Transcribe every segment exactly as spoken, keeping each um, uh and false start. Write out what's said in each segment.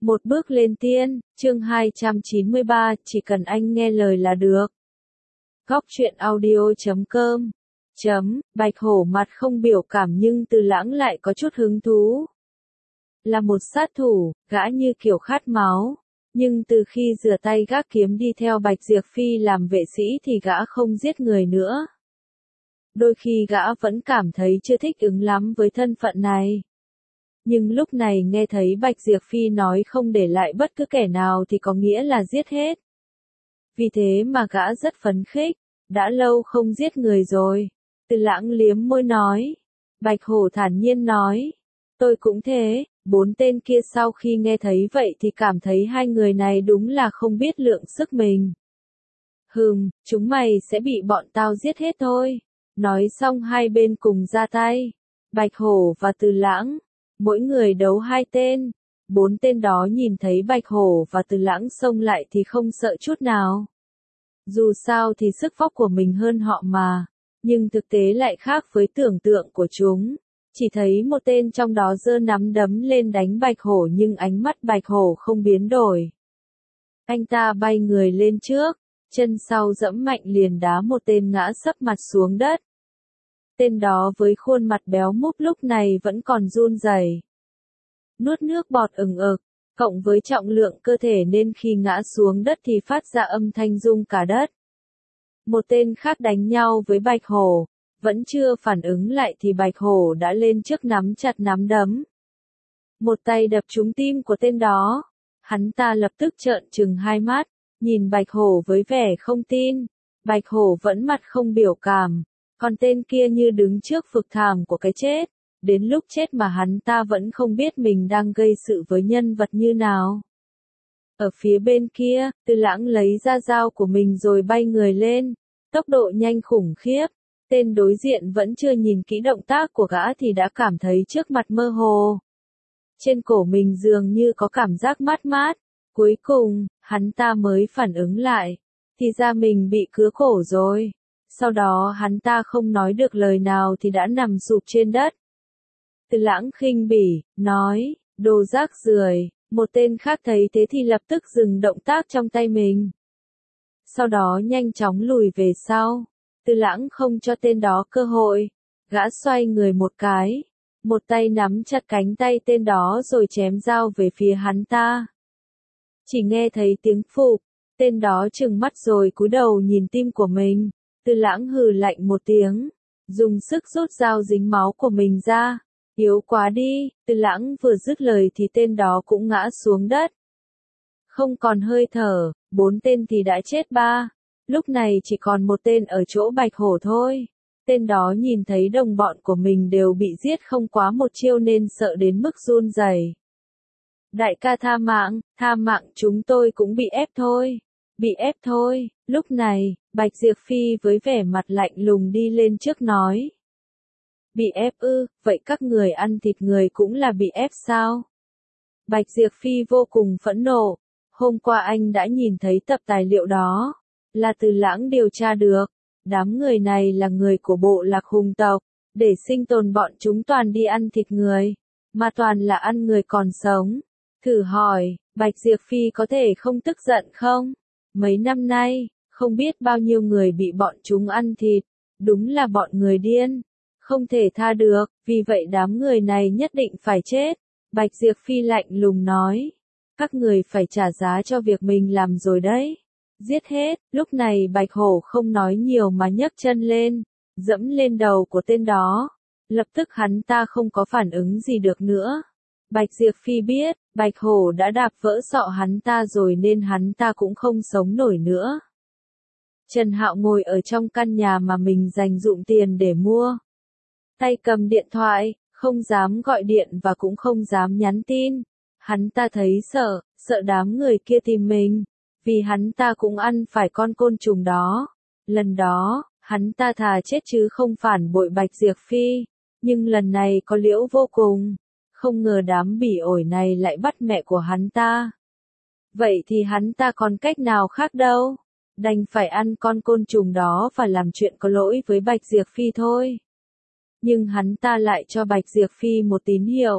Một bước lên tiên, chương hai trăm chín mươi ba, chỉ cần anh nghe lời là được. Góc truyện audio chấm com chấm, Bạch Hổ mặt không biểu cảm nhưng Từ Lãng lại có chút hứng thú. Là một sát thủ, gã như kiểu khát máu. Nhưng từ khi rửa tay gác kiếm đi theo Bạch Diệp Phi làm vệ sĩ thì gã không giết người nữa. Đôi khi gã vẫn cảm thấy chưa thích ứng lắm với thân phận này. Nhưng lúc này nghe thấy Bạch Diệp Phi nói không để lại bất cứ kẻ nào thì có nghĩa là giết hết. Vì thế mà gã rất phấn khích, đã lâu không giết người rồi. Từ Lãng liếm môi nói. Bạch Hổ thản nhiên nói. Tôi cũng thế. Bốn tên kia sau khi nghe thấy vậy thì cảm thấy hai người này đúng là không biết lượng sức mình. Hừm, chúng mày sẽ bị bọn tao giết hết thôi. Nói xong hai bên cùng ra tay. Bạch Hổ và Từ Lãng. Mỗi người đấu hai tên. Bốn tên đó nhìn thấy Bạch Hổ và Từ Lãng xông lại thì không sợ chút nào. Dù sao thì sức vóc của mình hơn họ mà. Nhưng thực tế lại khác với tưởng tượng của chúng. Chỉ thấy một tên trong đó giơ nắm đấm lên đánh Bạch Hổ nhưng ánh mắt Bạch Hổ không biến đổi. Anh ta bay người lên trước, chân sau giẫm mạnh liền đá một tên ngã sấp mặt xuống đất. Tên đó với khuôn mặt béo múp lúc này vẫn còn run rẩy, nuốt nước bọt ừng ực, cộng với trọng lượng cơ thể nên khi ngã xuống đất thì phát ra âm thanh rung cả đất. Một tên khác đánh nhau với Bạch Hổ, vẫn chưa phản ứng lại thì Bạch Hổ đã lên trước nắm chặt nắm đấm. Một tay đập trúng tim của tên đó, hắn ta lập tức trợn trừng hai mắt, nhìn Bạch Hổ với vẻ không tin. Bạch Hổ vẫn mặt không biểu cảm, còn tên kia như đứng trước vực thẳm của cái chết. Đến lúc chết mà hắn ta vẫn không biết mình đang gây sự với nhân vật như nào. Ở phía bên kia, Từ Lãng lấy ra dao của mình rồi bay người lên, tốc độ nhanh khủng khiếp. Tên đối diện vẫn chưa nhìn kỹ động tác của gã thì đã cảm thấy trước mặt mơ hồ. Trên cổ mình dường như có cảm giác mát mát. Cuối cùng, hắn ta mới phản ứng lại. Thì ra mình bị cứa cổ rồi. Sau đó hắn ta không nói được lời nào thì đã nằm sụp trên đất. Từ Lãng khinh bỉ, nói, đồ rác rưởi. Một tên khác thấy thế thì lập tức dừng động tác trong tay mình. Sau đó nhanh chóng lùi về sau. Từ Lãng không cho tên đó cơ hội. Gã xoay người một cái. Một tay nắm chặt cánh tay tên đó rồi chém dao về phía hắn ta. Chỉ nghe thấy tiếng phụp. Tên đó trừng mắt rồi cúi đầu nhìn tim của mình. Từ Lãng hừ lạnh một tiếng. Dùng sức rút dao dính máu của mình ra. Yếu quá đi. Từ Lãng vừa dứt lời thì tên đó cũng ngã xuống đất. Không còn hơi thở. Bốn tên thì đã chết ba. Lúc này chỉ còn một tên ở chỗ Bạch Hổ thôi. Tên đó nhìn thấy đồng bọn của mình đều bị giết không quá một chiêu nên sợ đến mức run rẩy. Đại ca tha mạng, tha mạng chúng tôi cũng bị ép thôi. Bị ép thôi. Lúc này, Bạch Diệp Phi với vẻ mặt lạnh lùng đi lên trước nói. Bị ép ư, vậy các người ăn thịt người cũng là bị ép sao? Bạch Diệp Phi vô cùng phẫn nộ. Hôm qua anh đã nhìn thấy tập tài liệu đó. Là Từ Lãng điều tra được. Đám người này là người của bộ lạc hùng tộc. Để sinh tồn bọn chúng toàn đi ăn thịt người. Mà toàn là ăn người còn sống. Thử hỏi, Bạch Diệp Phi có thể không tức giận không? Mấy năm nay, không biết bao nhiêu người bị bọn chúng ăn thịt. Đúng là bọn người điên. Không thể tha được, vì vậy đám người này nhất định phải chết. Bạch Diệp Phi lạnh lùng nói. Các người phải trả giá cho việc mình làm rồi đấy. Giết hết. Lúc này Bạch Hổ không nói nhiều mà nhấc chân lên, dẫm lên đầu của tên đó. Lập tức hắn ta không có phản ứng gì được nữa. Bạch Diệp Phi biết, Bạch Hổ đã đạp vỡ sọ hắn ta rồi nên hắn ta cũng không sống nổi nữa. Trần Hạo ngồi ở trong căn nhà mà mình dành dụm tiền để mua. Tay cầm điện thoại, không dám gọi điện và cũng không dám nhắn tin. Hắn ta thấy sợ, sợ đám người kia tìm mình. Vì hắn ta cũng ăn phải con côn trùng đó. Lần đó, hắn ta thà chết chứ không phản bội Bạch Diệp Phi. Nhưng lần này có liễu vô cùng. Không ngờ đám bỉ ổi này lại bắt mẹ của hắn ta. Vậy thì hắn ta còn cách nào khác đâu. Đành phải ăn con côn trùng đó và làm chuyện có lỗi với Bạch Diệp Phi thôi. Nhưng hắn ta lại cho Bạch Diệp Phi một tín hiệu.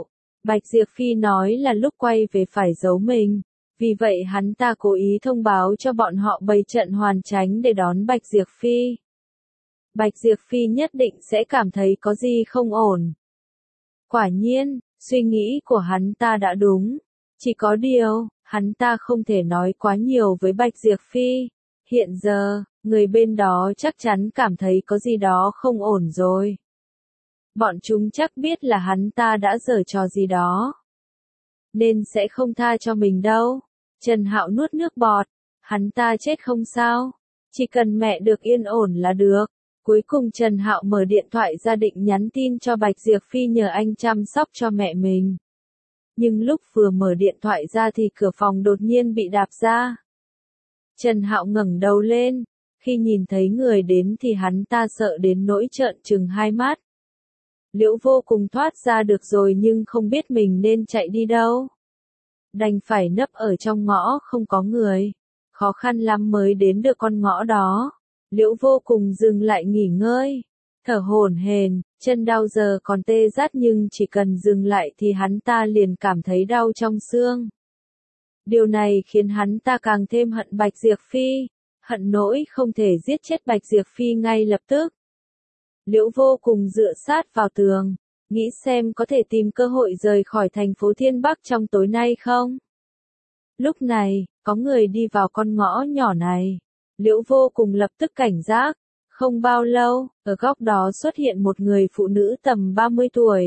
Bạch Diệp Phi nói là lúc quay về phải giấu mình, vì vậy hắn ta cố ý thông báo cho bọn họ bày trận hoàn chánh để đón Bạch Diệp Phi. Bạch Diệp Phi nhất định sẽ cảm thấy có gì không ổn. Quả nhiên, suy nghĩ của hắn ta đã đúng. Chỉ có điều, hắn ta không thể nói quá nhiều với Bạch Diệp Phi. Hiện giờ, người bên đó chắc chắn cảm thấy có gì đó không ổn rồi. Bọn chúng chắc biết là hắn ta đã giở trò gì đó, nên sẽ không tha cho mình đâu. Trần Hạo nuốt nước bọt, hắn ta chết không sao, chỉ cần mẹ được yên ổn là được. Cuối cùng Trần Hạo mở điện thoại ra định nhắn tin cho Bạch Diệp Phi nhờ anh chăm sóc cho mẹ mình. Nhưng lúc vừa mở điện thoại ra thì cửa phòng đột nhiên bị đạp ra. Trần Hạo ngẩng đầu lên, khi nhìn thấy người đến thì hắn ta sợ đến nỗi trợn trừng hai mắt. Liễu Vô Cùng thoát ra được rồi nhưng không biết mình nên chạy đi đâu. Đành phải nấp ở trong ngõ không có người. Khó khăn lắm mới đến được con ngõ đó. Liễu Vô Cùng dừng lại nghỉ ngơi. Thở hổn hển, chân đau giờ còn tê rát nhưng chỉ cần dừng lại thì hắn ta liền cảm thấy đau trong xương. Điều này khiến hắn ta càng thêm hận Bạch Diệp Phi. Hận nỗi không thể giết chết Bạch Diệp Phi ngay lập tức. Liễu Vô Cùng dựa sát vào tường, nghĩ xem có thể tìm cơ hội rời khỏi thành phố Thiên Bắc trong tối nay không. Lúc này, có người đi vào con ngõ nhỏ này. Liễu Vô Cùng lập tức cảnh giác. Không bao lâu, ở góc đó xuất hiện một người phụ nữ tầm ba mươi tuổi.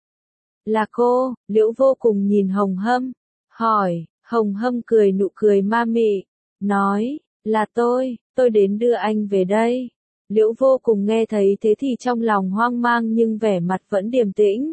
Là cô, Liễu Vô Cùng nhìn Hồng Hâm, hỏi, Hồng Hâm cười nụ cười ma mị, nói, là tôi, tôi đến đưa anh về đây. Liễu Vô Cùng nghe thấy thế thì trong lòng hoang mang nhưng vẻ mặt vẫn điềm tĩnh.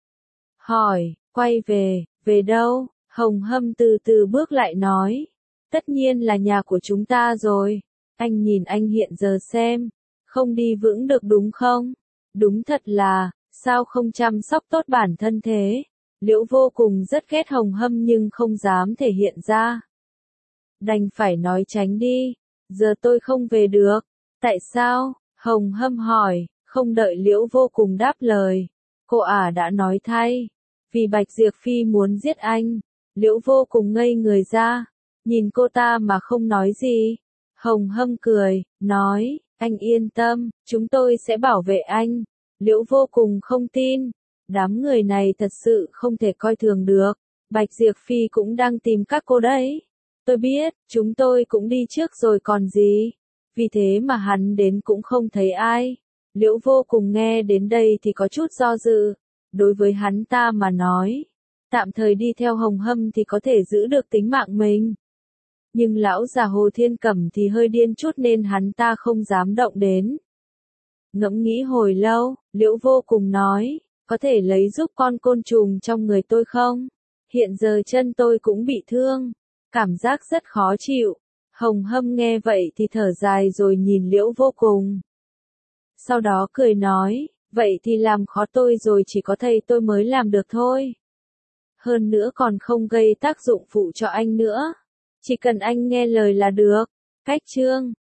Hỏi, quay về, về đâu? Hồng Hâm từ từ bước lại nói, tất nhiên là nhà của chúng ta rồi. Anh nhìn anh hiện giờ xem, không đi vững được đúng không? Đúng thật là, sao không chăm sóc tốt bản thân thế? Liễu Vô Cùng rất ghét Hồng Hâm nhưng không dám thể hiện ra. Đành phải nói tránh đi, giờ tôi không về được. Tại sao? Hồng Hâm hỏi, không đợi Liễu Vô Cùng đáp lời. Cô ả đã nói thay, vì Bạch Diệp Phi muốn giết anh. Liễu Vô Cùng ngây người ra, nhìn cô ta mà không nói gì. Hồng Hâm cười, nói, anh yên tâm, chúng tôi sẽ bảo vệ anh. Liễu Vô Cùng không tin, đám người này thật sự không thể coi thường được. Bạch Diệp Phi cũng đang tìm các cô đấy. Tôi biết, chúng tôi cũng đi trước rồi còn gì. Vì thế mà hắn đến cũng không thấy ai. Liễu Vô Cùng nghe đến đây thì có chút do dự. Đối với hắn ta mà nói, tạm thời đi theo Hồng Hâm thì có thể giữ được tính mạng mình. Nhưng lão già Hồ Thiên Cẩm thì hơi điên chút nên hắn ta không dám động đến. Ngẫm nghĩ hồi lâu, Liễu Vô Cùng nói, có thể lấy giúp con côn trùng trong người tôi không? Hiện giờ chân tôi cũng bị thương, cảm giác rất khó chịu. Hồng Hâm nghe vậy thì thở dài rồi nhìn Liễu Vô Cùng. Sau đó cười nói, vậy thì làm khó tôi rồi, chỉ có thầy tôi mới làm được thôi. Hơn nữa còn không gây tác dụng phụ cho anh nữa. Chỉ cần anh nghe lời là được. Cách chương